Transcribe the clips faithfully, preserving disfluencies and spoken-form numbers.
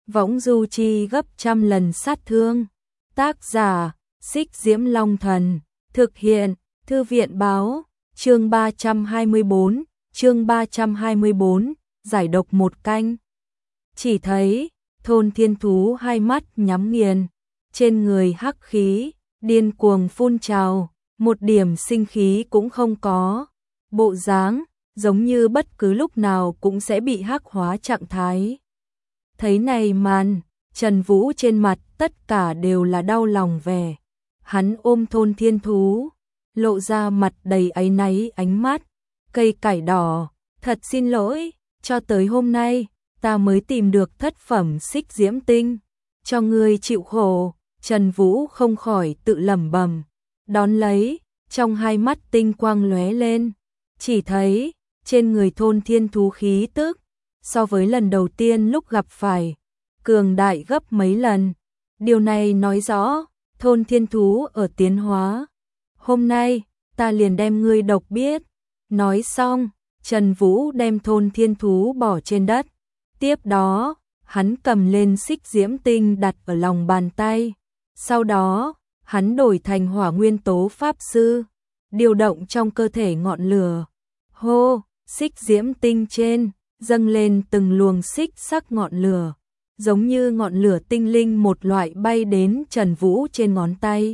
võng du chi gấp trăm lần sát thương. Tác giả, Xích Diễm Long Thần, thực hiện, Thư viện báo, chương ba trăm hai mươi bốn, chương ba trăm hai mươi bốn, giải độc một canh. Chỉ thấy, Thôn Thiên Thú hai mắt nhắm nghiền, trên người hắc khí, điên cuồng phun trào, một điểm sinh khí cũng không có, bộ dáng giống như bất cứ lúc nào cũng sẽ bị hắc hóa trạng thái. Thấy này màn, Trần Vũ trên mặt tất cả đều là đau lòng vẻ. Hắn ôm Thôn Thiên Thú, lộ ra mặt đầy áy náy ánh mắt, cây cải đỏ, thật xin lỗi, cho tới hôm nay, ta mới tìm được thất phẩm xích diễm tinh, cho ngươi chịu khổ. Trần Vũ không khỏi tự lẩm bẩm, đón lấy, trong hai mắt tinh quang lóe lên, chỉ thấy, trên người Thôn Thiên Thú khí tức, so với lần đầu tiên lúc gặp phải, cường đại gấp mấy lần. Điều này nói rõ, Thôn Thiên Thú ở tiến hóa. Hôm nay, ta liền đem ngươi độc biết. Nói xong, Trần Vũ đem Thôn Thiên Thú bỏ trên đất. Tiếp đó, hắn cầm lên xích diễm tinh đặt ở lòng bàn tay. Sau đó, hắn đổi thành hỏa nguyên tố pháp sư, điều động trong cơ thể ngọn lửa. Hô, xích diễm tinh trên, dâng lên từng luồng xích sắc ngọn lửa, giống như ngọn lửa tinh linh một loại bay đến Trần Vũ trên ngón tay.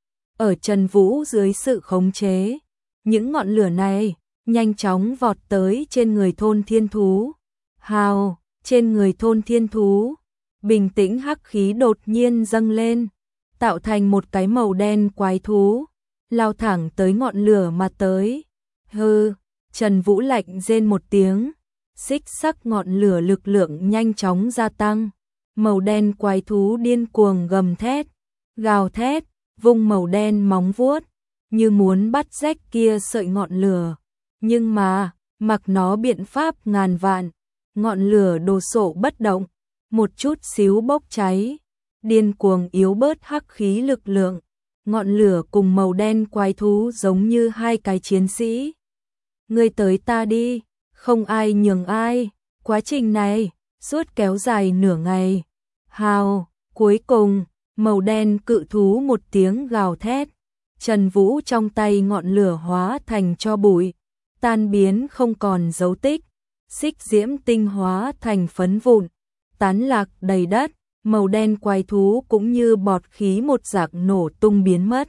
Ở Trần Vũ dưới sự khống chế, những ngọn lửa này nhanh chóng vọt tới trên người Thôn Thiên Thú. Hào, trên người Thôn Thiên Thú, bình tĩnh hắc khí đột nhiên dâng lên, tạo thành một cái màu đen quái thú, lao thẳng tới ngọn lửa mà tới. Hừ, Trần Vũ lạnh rên một tiếng, xích sắc ngọn lửa lực lượng nhanh chóng gia tăng, màu đen quái thú điên cuồng gầm thét, gào thét, vung màu đen móng vuốt, như muốn bắt rách kia sợi ngọn lửa. Nhưng mà, mặc nó biện pháp ngàn vạn, ngọn lửa đồ sộ bất động, một chút xíu bốc cháy, điên cuồng yếu bớt hắc khí lực lượng. Ngọn lửa cùng màu đen quái thú giống như hai cái chiến sĩ. Ngươi tới ta đi, không ai nhường ai. Quá trình này, suốt kéo dài nửa ngày. Hào, cuối cùng, màu đen cự thú một tiếng gào thét. Trần Vũ trong tay ngọn lửa hóa thành tro bụi, tan biến không còn dấu tích. Xích diễm tinh hóa thành phấn vụn, tán lạc đầy đất. Màu đen quái thú cũng như bọt khí một dạng nổ tung biến mất.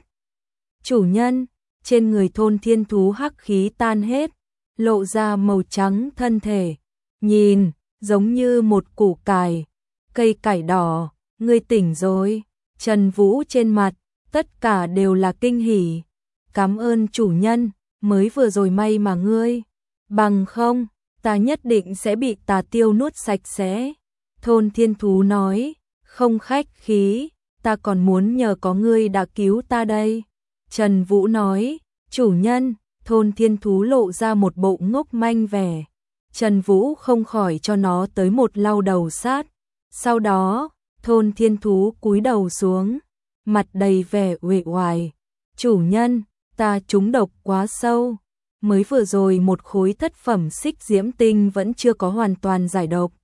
Chủ nhân, trên người Thôn Thiên Thú hắc khí tan hết, lộ ra màu trắng thân thể, nhìn, giống như một củ cải, cây cải đỏ, ngươi tỉnh rồi. Trần Vũ trên mặt, tất cả đều là kinh hỉ. Cảm ơn chủ nhân, mới vừa rồi may mà ngươi, bằng không, ta nhất định sẽ bị tà tiêu nuốt sạch sẽ. Thôn Thiên Thú nói, không khách khí, ta còn muốn nhờ có ngươi đã cứu ta đây. Trần Vũ nói, chủ nhân. Thôn Thiên Thú lộ ra một bộ ngốc manh vẻ. Trần Vũ không khỏi cho nó tới một lau đầu sát. Sau đó, Thôn Thiên Thú cúi đầu xuống, mặt đầy vẻ uể oải. Chủ nhân, ta trúng độc quá sâu. Mới vừa rồi một khối thất phẩm xích diễm tinh vẫn chưa có hoàn toàn giải độc.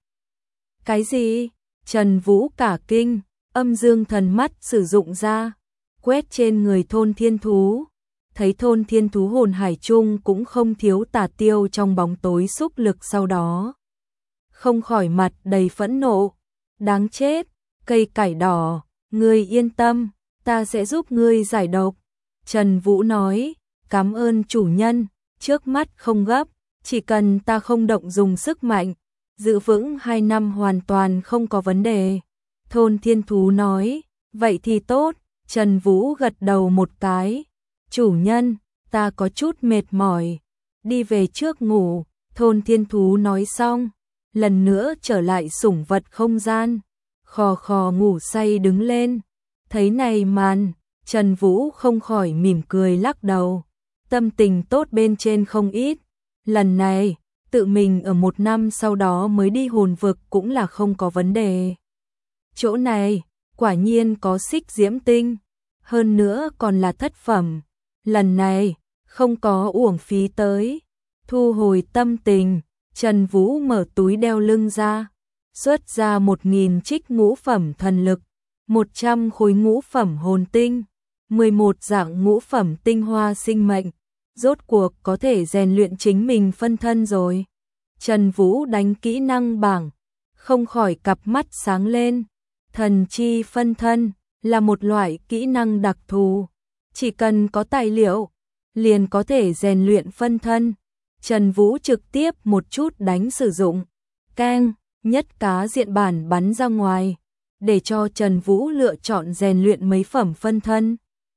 Cái gì? Trần Vũ cả kinh, âm dương thần mắt sử dụng ra, quét trên người Thôn Thiên Thú. Thấy Thôn Thiên Thú hồn hải chung cũng không thiếu tà tiêu trong bóng tối xúc lực sau đó. Không khỏi mặt đầy phẫn nộ. Đáng chết, cây cải đỏ, ngươi yên tâm, ta sẽ giúp ngươi giải độc. Trần Vũ nói, cảm ơn chủ nhân, trước mắt không gấp, chỉ cần ta không động dùng sức mạnh, giữ vững hai năm hoàn toàn không có vấn đề. Thôn Thiên Thú nói, vậy thì tốt. Trần Vũ gật đầu một cái. Chủ nhân, ta có chút mệt mỏi, đi về trước ngủ. Thôn Thiên Thú nói xong, lần nữa trở lại sủng vật không gian, khò khò ngủ say đứng lên. Thấy này màn, Trần Vũ không khỏi mỉm cười lắc đầu, tâm tình tốt bên trên không ít. Lần này, tự mình ở một năm sau đó mới đi hồn vực cũng là không có vấn đề. Chỗ này, quả nhiên có xích diễm tinh, hơn nữa còn là thất phẩm. Lần này, không có uổng phí tới. Thu hồi tâm tình, Trần Vũ mở túi đeo lưng ra, xuất ra một nghìn trích ngũ phẩm thần lực, một trăm khối ngũ phẩm hồn tinh, mười một dạng ngũ phẩm tinh hoa sinh mệnh, rốt cuộc có thể rèn luyện chính mình phân thân rồi. Trần Vũ đánh kỹ năng bảng, không khỏi cặp mắt sáng lên. Thần chi phân thân là một loại kỹ năng đặc thù, chỉ cần có tài liệu liền có thể rèn luyện phân thân. Trần Vũ trực tiếp một chút đánh sử dụng, keng, nhất cá diện bản bắn ra ngoài, để cho Trần Vũ lựa chọn rèn luyện mấy phẩm phân thân.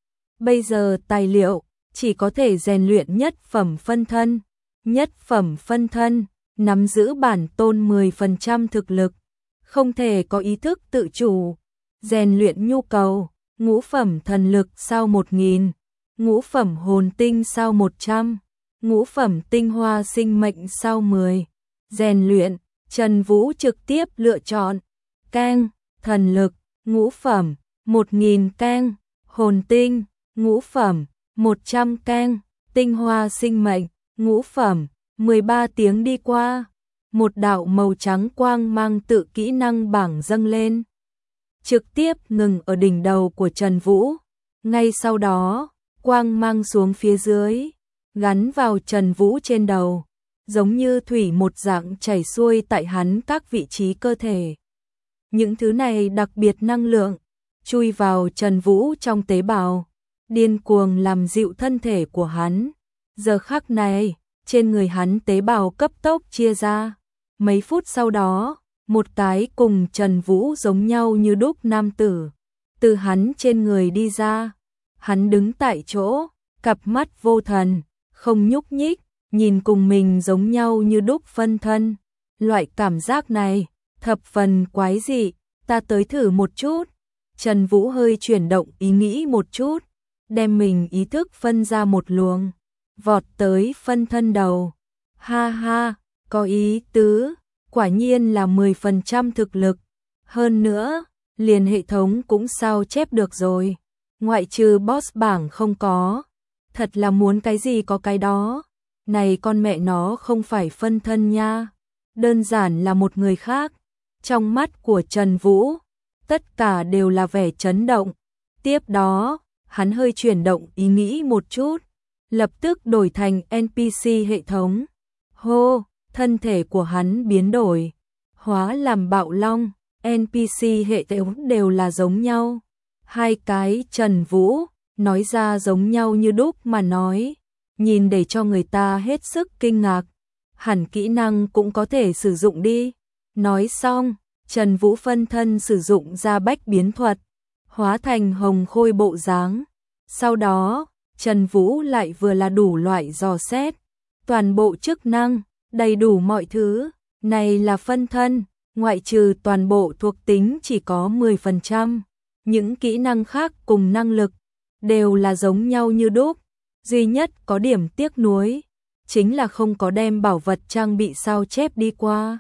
Bây giờ tài liệu chỉ có thể rèn luyện nhất phẩm phân thân, nhất phẩm phân thân nắm giữ bản tôn mười phần trăm thực lực, không thể có ý thức tự chủ. Rèn luyện nhu cầu, ngũ phẩm thần lực sau một nghìn, ngũ phẩm hồn tinh sau một trăm, ngũ phẩm tinh hoa sinh mệnh sau mười. Rèn luyện, Trần Vũ trực tiếp lựa chọn, keng, thần lực, ngũ phẩm, một nghìn keng, hồn tinh, ngũ phẩm, một trăm keng, tinh hoa sinh mệnh, ngũ phẩm. mười ba tiếng đi qua, một đạo màu trắng quang mang tự kỹ năng bảng dâng lên, trực tiếp ngừng ở đỉnh đầu của Trần Vũ. Ngay sau đó, quang mang xuống phía dưới, gắn vào Trần Vũ trên đầu, giống như thủy một dạng chảy xuôi tại hắn các vị trí cơ thể. Những thứ này đặc biệt năng lượng, chui vào Trần Vũ trong tế bào, điên cuồng làm dịu thân thể của hắn. Giờ khắc này, trên người hắn tế bào cấp tốc chia ra. Mấy phút sau đó, một cái cùng Trần Vũ giống nhau như đúc nam tử từ hắn trên người đi ra. Hắn đứng tại chỗ, cặp mắt vô thần, không nhúc nhích, nhìn cùng mình giống nhau như đúc phân thân. Loại cảm giác này thập phần quái dị, ta tới thử một chút. Trần Vũ hơi chuyển động ý nghĩ một chút, đem mình ý thức phân ra một luồng, vọt tới phân thân đầu. Ha ha, có ý tứ, quả nhiên là mười phần trăm thực lực. Hơn nữa, liền hệ thống cũng sao chép được rồi. Ngoại trừ boss bảng không có. Thật là muốn cái gì có cái đó. Này con mẹ nó không phải phân thân nha. Đơn giản là một người khác. Trong mắt của Trần Vũ, tất cả đều là vẻ chấn động. Tiếp đó, hắn hơi chuyển động ý nghĩ một chút, lập tức đổi thành en pê xê hệ thống. Hô, thân thể của hắn biến đổi, hóa làm bạo long. en pê xê hệ thống đều là giống nhau. Hai cái Trần Vũ nói ra giống nhau như đúc mà nói, nhìn để cho người ta hết sức kinh ngạc. Hẳn kỹ năng cũng có thể sử dụng đi. Nói xong, Trần Vũ phân thân sử dụng ra bách biến thuật, hóa thành hồng khôi bộ dáng. Sau đó, Trần Vũ lại vừa là đủ loại dò xét, toàn bộ chức năng, đầy đủ mọi thứ. Này là phân thân, ngoại trừ toàn bộ thuộc tính chỉ có mười phần trăm. Những kỹ năng khác cùng năng lực đều là giống nhau như đúc. Duy nhất có điểm tiếc nuối chính là không có đem bảo vật trang bị sao chép đi qua.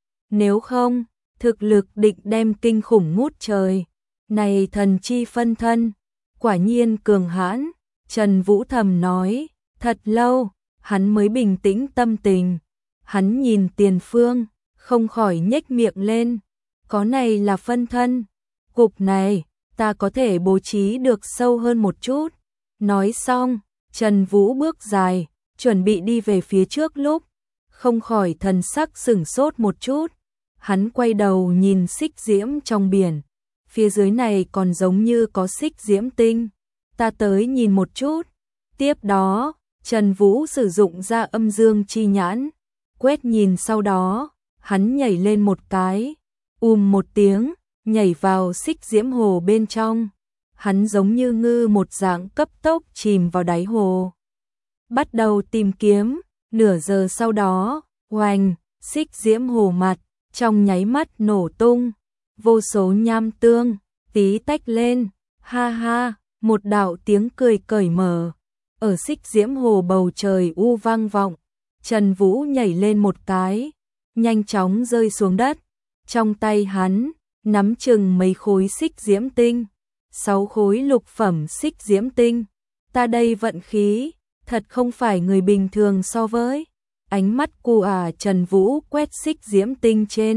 Nếu không, thực lực định đem kinh khủng ngút trời. Này thần chi phân thân, quả nhiên cường hãn. Trần Vũ thầm nói, thật lâu, hắn mới bình tĩnh tâm tình. Hắn nhìn tiền phương, không khỏi nhếch miệng lên. Có này là phân thân. Cục này, ta có thể bố trí được sâu hơn một chút. Nói xong, Trần Vũ bước dài, chuẩn bị đi về phía trước lúc, không khỏi thần sắc sửng sốt một chút. Hắn quay đầu nhìn xích diễm trong biển. Phía dưới này còn giống như có xích diễm tinh. Ta tới nhìn một chút. Tiếp đó, Trần Vũ sử dụng ra âm dương chi nhãn. Quét nhìn sau đó, hắn nhảy lên một cái. Ùm một tiếng, nhảy vào xích diễm hồ bên trong. Hắn giống như ngư một dạng cấp tốc chìm vào đáy hồ. Bắt đầu tìm kiếm, nửa giờ sau đó, oành, xích diễm hồ mặt, trong nháy mắt nổ tung. Vô số nham tương, tí tách lên, ha ha, một đạo tiếng cười cởi mở. Ở xích diễm hồ bầu trời u vang vọng, Trần Vũ nhảy lên một cái, nhanh chóng rơi xuống đất. Trong tay hắn, nắm chừng mấy khối xích diễm tinh, sáu khối lục phẩm xích diễm tinh. Ta đây vận khí, thật không phải người bình thường so với. Ánh mắt cu à Trần Vũ quét xích diễm tinh trên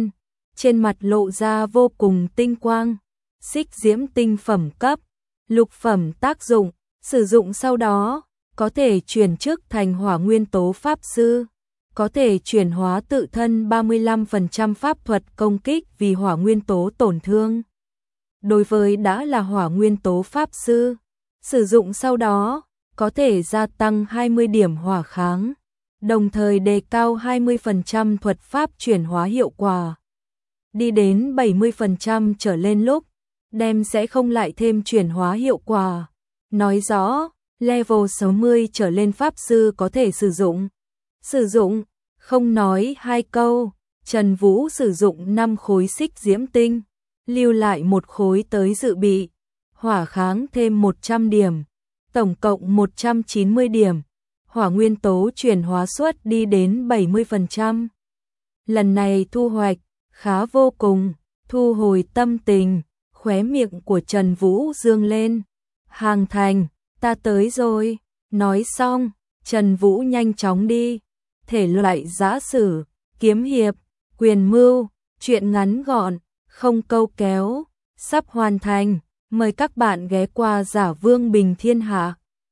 trên mặt lộ ra vô cùng tinh quang. Xích diễm tinh phẩm cấp, lục phẩm tác dụng, sử dụng sau đó, có thể chuyển chức thành hỏa nguyên tố pháp sư, có thể chuyển hóa tự thân ba mươi lăm phần trăm pháp thuật công kích vì hỏa nguyên tố tổn thương. Đối với đã là hỏa nguyên tố pháp sư, sử dụng sau đó, có thể gia tăng hai mươi điểm hỏa kháng, đồng thời đề cao hai mươi phần trăm thuật pháp chuyển hóa hiệu quả. Đi đến bảy mươi phần trăm trở lên lúc, đem sẽ không lại thêm chuyển hóa hiệu quả. Nói rõ, level sáu mươi trở lên pháp sư có thể sử dụng. Sử dụng, không nói hai câu, Trần Vũ sử dụng năm khối xích diễm tinh, lưu lại một khối tới dự bị, hỏa kháng thêm một trăm điểm, tổng cộng một trăm chín mươi điểm, hỏa nguyên tố chuyển hóa suất đi đến bảy mươi phần trăm. Lần này thu hoạch khá vô cùng, thu hồi tâm tình, khóe miệng của Trần Vũ dương lên. Hàng thành, ta tới rồi. Nói xong, Trần Vũ nhanh chóng đi. Thể loại giã sử, kiếm hiệp, quyền mưu, truyện ngắn gọn, không câu kéo, sắp hoàn thành. Mời các bạn ghé qua Giả Vương Bình Thiên Hạ.